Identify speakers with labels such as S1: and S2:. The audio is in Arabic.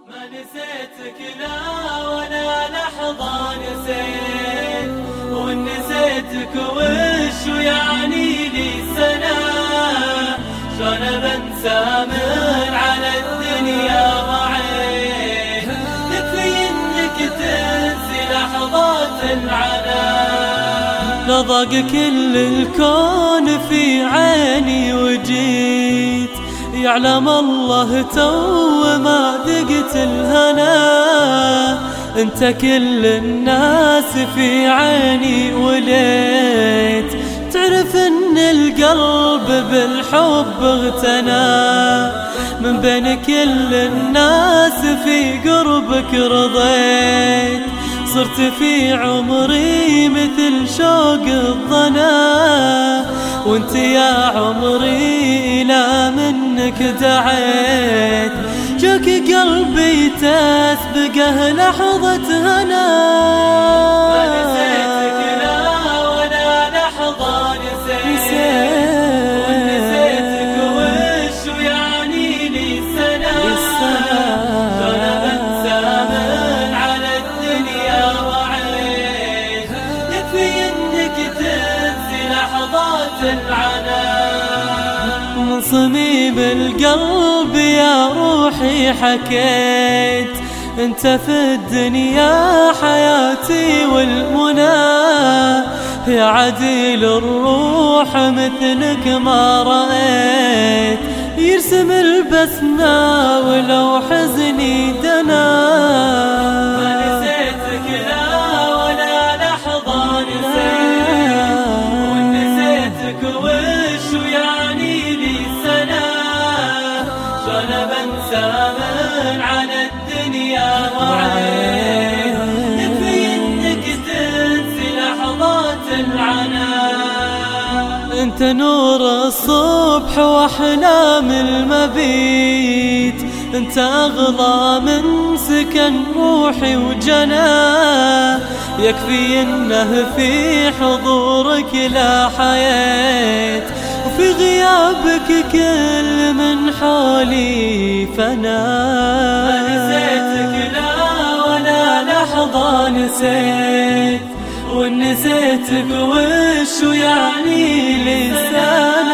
S1: ما نسيتك لا ولا لحظة نسيت، وإن نسيتك وش يعني لي سنة، شلون بنسى من على الدنيا ضعيت، يكفي إنك تنسي لحظات العنا. نضاق كل الكون في عيني وجيت، يعلم الله تو ما ذقت الهنا، انت كل الناس في عيني وليت، تعرف ان القلب بالحب اغتنى، من بين كل الناس في قربك رضيت، صرت في عمري مثل شوق الظنا، وانت يا عمري لا منك دعيت، جاك قلبي تسبقه لحظة هنا. ما نسيتك لا ولا لحظة نسيت، وإن نسيتك وش يعني لي سنة، شلون بنسى من على الدنيا ضعيت، يكفي إنك تنسي لحظات العنا. من صميم القلب يا روحي حكيت، انت في الدنيا حياتي والمنى، يا عديل الروح مثلك ما رأيت، يرسم البسمة ولو حزني دنا. ما نسيتك لا ولا لحظة نسيت، وإن نسيتك وش يعني لي سنة، شلون بنسى من على الدنيا ضعيت، يكفي إنك تنسي لحظات العنا. انت نور الصبح واحلام المبيت، انت اغلى من سكن روحي وجنا، يكفي انه في حضورك لا حياة، وفي غيابك كل من حولي فنا. ما نسيتك لا ولا لحظة نسيت، وإن نسيتك وش يعني لي سنة،